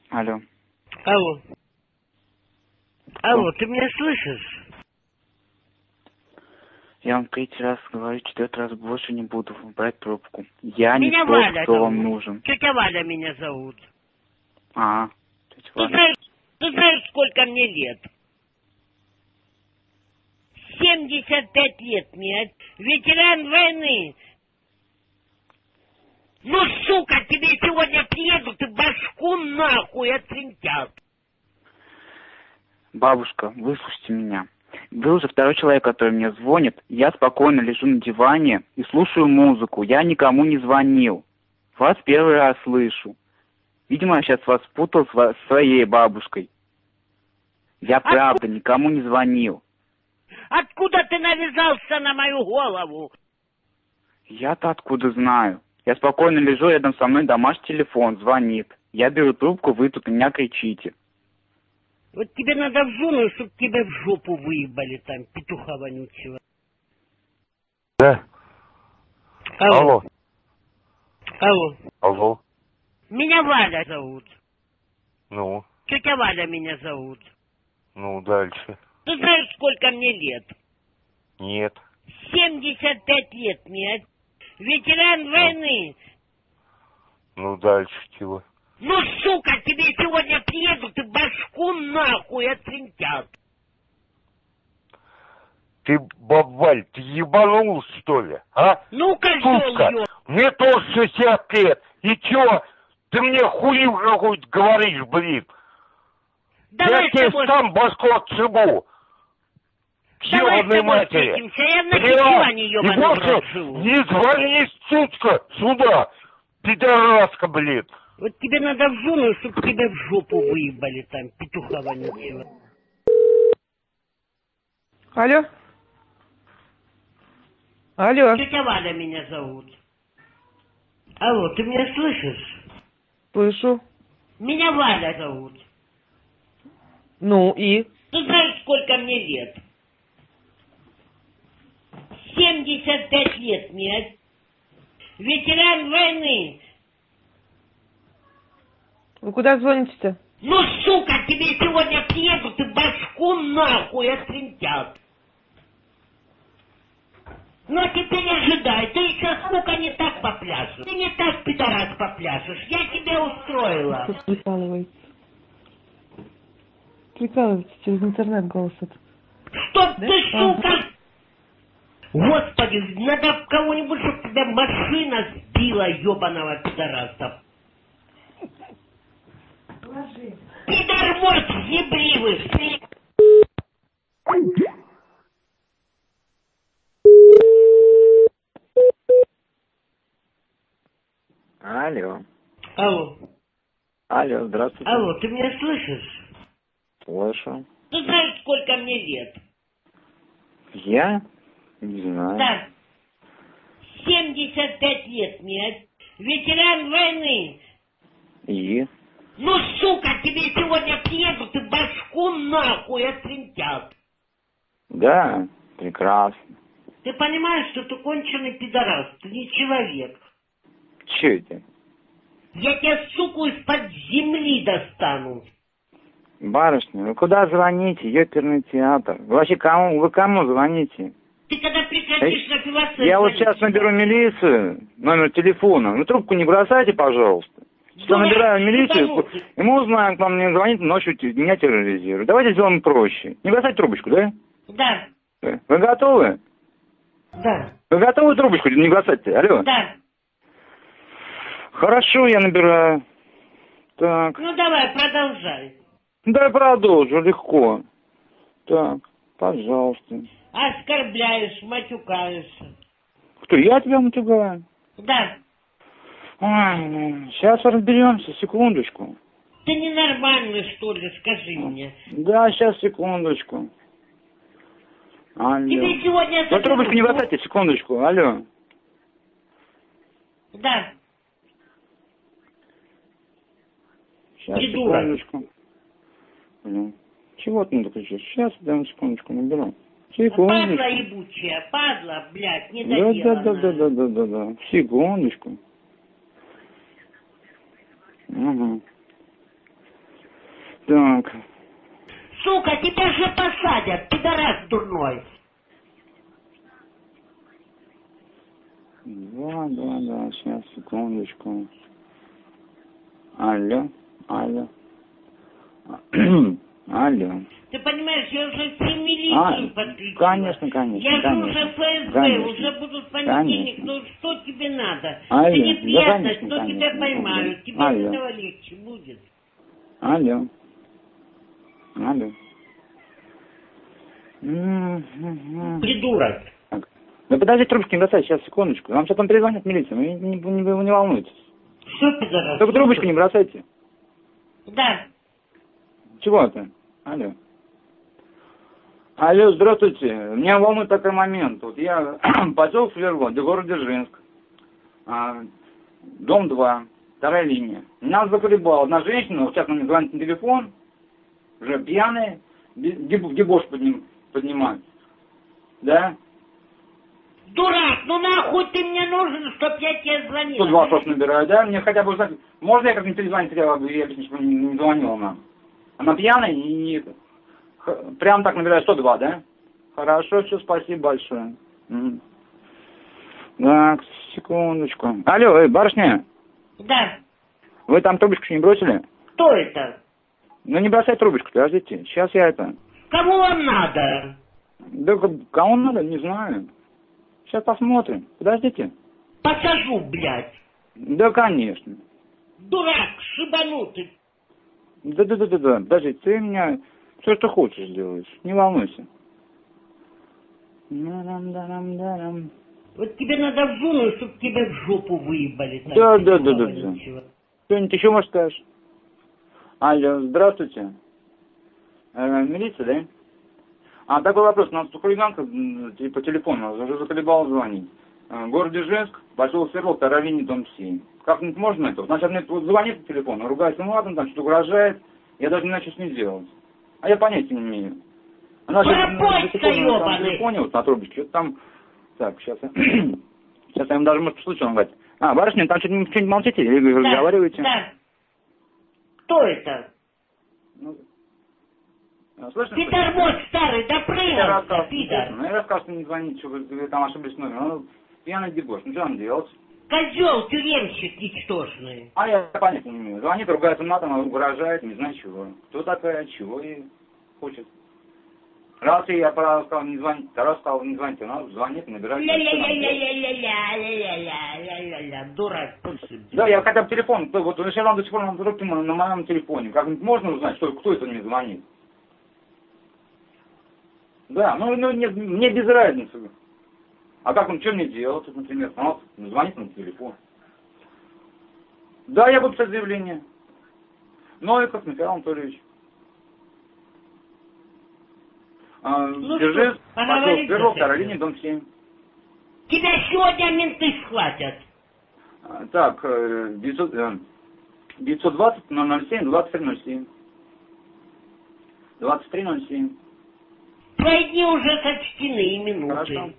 Алло. Алло. Алло, ты меня слышишь? Я вам третий раз говорю, четвертый раз больше не буду брать трубку. Я Меня не тот, Валя кто зовут. вам нужен. Тетя Валя меня зовут. Тетя Валя. Ты знаешь, сколько мне лет? 75 лет мне. Ветеран войны. Ну, сука, тебе сегодня приедут и башку нахуй отвинтят. Бабушка, выслушайте меня. Вы уже второй человек, который мне звонит. Я спокойно лежу на диване и слушаю музыку. Я никому не звонил. Вас первый раз слышу. Видимо, я сейчас вас путал с своей бабушкой. Я правда никому не звонил. Откуда ты навязался на мою голову? Я-то откуда знаю? Я спокойно лежу, рядом со мной домашний телефон, звонит. Я беру трубку, вы тут на меня кричите. Вот тебе надо в зону, чтоб тебя в жопу выебали там, петуха вонючего. Да. Алло. Алло. Алло. Алло. Меня Валя зовут. Ну, Тетя Валя меня зовут. ну дальше. Ты знаешь, сколько мне лет? Нет. 75 лет мне. Ветеран войны. Ну дальше чего? Ну, сука, тебе сегодня приедут и башку нахуй отвинтят. Ты, бабаль, ты ебанул, что ли, а? Ну, козёл, Сука, ё... мне тоже 60 лет. И чё? Ты мне хуйню какую-то говоришь, блин. Давай Я с тебе тобой... сам башку отшибу. К Давай с ёбаной тобой матери. встретимся. Я на Поняла? Кичеване, И ёбаный в рот больше живу. не звони, сучка, сюда. Пидораска, блин. Вот тебе надо в зону, чтоб тебя в жопу выебали там, петуха вонючего. Алло. Алло. Тетя Валя меня зовут. Алло, ты меня слышишь? Слышу. Меня Валя зовут. Ну и? Ты знаешь, сколько мне лет? 75 лет мне. Ветеран войны. Вы куда звоните-то? Ну, сука, тебе сегодня приедут и башку нахуй отвинтят. Ну, а теперь ожидай. Ты еще, сука, не так попляшешь. Ты не так, пидорас, попляшешь. Я тебя устроила. Тут прикалывается. Прикалывается через интернет голос этот. Чтоб Да? ты, сука... Господи, надо кого-нибудь, чтоб тебя машина сбила, ебаного пидораса. Пидор-морд ебливый. Алло. Алло. Алло, здравствуйте. Алло, ты меня слышишь? Слышу. Ты знаешь, сколько мне лет? Я? Не знаю. Да. 75 лет мне. Ветеран войны. И? Ну, сука, тебе сегодня приедут и башку нахуй отвинтят. Да, прекрасно. Ты понимаешь, что ты конченый пидорас, ты не человек. Че это? Я тебя, суку, из-под земли достану. Барышня, вы куда звоните? Ёперный театр. Вы вообще вы кому звоните? Ты когда прекратишь напиваться... Я вот сейчас наберу милицию, номер телефона. Вы трубку не бросайте, пожалуйста. Сейчас набираю милицию, и мы узнаем, кто мне звонит, ночью меня терроризирует. Давайте сделаем проще. Не бросайте трубочку, да? Да. Вы готовы? Да. Вы готовы трубочку не бросать-то? Алло? Да. Хорошо, я набираю. Так. Ну давай, продолжай. Да я продолжу, легко. Так, пожалуйста. Оскорбляешь, матюкаешься. Кто, я тебя матюгаю? Да. Ой, сейчас разберемся, секундочку. Ты ненормальный, что ли, скажи мне. Да, сейчас, секундочку. Алло. Тебе сегодня... Вы трубочку не бросайте, секундочку, алло. Да. Сейчас, Придурок. секундочку. Ну, чего ты надо кричишь? Сейчас, дай секундочку наберу. Падла Секундочку. ебучая, падла, блядь, недоделанная. Да. Секундочку. Угу. Так. Сука, тебя же посадят, пидорас дурной. Да, сейчас, секундочку. Алло. Алло. Ты понимаешь, я уже все милицию подключила. Конечно. Я же уже ФСБ, уже будут в понедельник. Ну что тебе надо? Алло. Это неприятность, Да, но тебя поймают. Тебе от этого легче будет. Алло. Придурок. Так. Да подождите, трубочки не бросайте, сейчас, секундочку. Вам сейчас там перезвонят милиция, вы не волнуйтесь. Что пидорас? Только трубочку не бросайте. Да. Чего это? Алло, здравствуйте. Меня волнует такой момент. Вот я поселок Сверло, город Дзержинск. Дом 2, 2-я линия. Нас заколебала одна женщина, вот сейчас она мне звонит на телефон, уже пьяная, дебош поднимает. Да? Дурак, ну нахуй ты мне нужен, чтоб я тебе звонил? 102 просто набираю, да? Мне хотя бы узнать, можно я как-нибудь перезвонить, хотя бы я объясню, что не звонила нам. Она пьяная и прям так набираю 102, да? Хорошо, все, спасибо большое. Так, секундочку. Алло, барышня? Да. Вы там трубочку не бросили? Кто это? Ну не бросай трубочку, подождите. Сейчас я это... Кому вам надо? Да кому надо, не знаю. Сейчас посмотрим. Подождите. Посажу, блядь. Да, конечно. Дурак, шибанутый. Да. Подожди, ты меня все, что хочешь, сделаешь. Не волнуйся. Вот тебе надо в зону, чтобы тебя в жопу выебали. Да. Что-нибудь еще, может, скажешь? Алло, здравствуйте. Милиция, да? Такой вопрос. У нас хулиганка по телефону уже заколебала звонить. Город Дзержинск, поселок Сверло, 2-я линия, дом 7. Как-нибудь можно это? Значит, мне звонит по телефону, ругается матом, там что-то угрожает. Я даже не знаю, что с ней сделать. Я понятия не имею. Она же на телефоне, вот на трубочке, там... Так, сейчас я им даже, может, послушаю, он говорит. Барышня, там что-нибудь молчите или вы разговариваете? Да. Кто это? Слышно? Ты тормоз старый, да Я прыгал, пидор. рассказывал, что не звоните, что вы там ошиблись номер. Пьяный дебош, ну что нам делать? Козел, тюремщик ничтожный. Я понятия не имею. Звонит, ругается матом, угрожает, не знаю чего. Кто такая, чего и хочет. Раз я сказал не звонить, второй сказал не звонить, она звонит, набирает. Ля-ля-ля-ля-ля-ля-ля-ля-ля-ля-ля, дурак. Да, я хотя бы телефон, вот сейчас до сих пор на трубке на моем телефоне. Как-нибудь можно узнать, кто это мне звонит? Да, мне без разницы. А как он, что мне делать, например? Он звонит на телефон. Да, я буду писать заявление. Новиков Михаил Анатольевич. Дзержинск, поселок Сверло, 2-я линия, дом 7. Тебя сегодня менты схватят. Так, 920 007 2307. 2307. Пройди уже сочтенные минуты. Хорошо.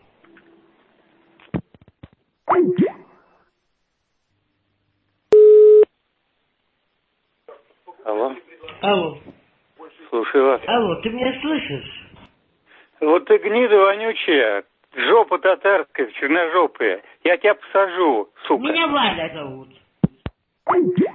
Алло. Алло. Слушай вас. Алло, ты меня слышишь? Вот ты гнида вонючая, жопа татарская, черножопая. Я тебя посажу, сука. Меня Валя зовут.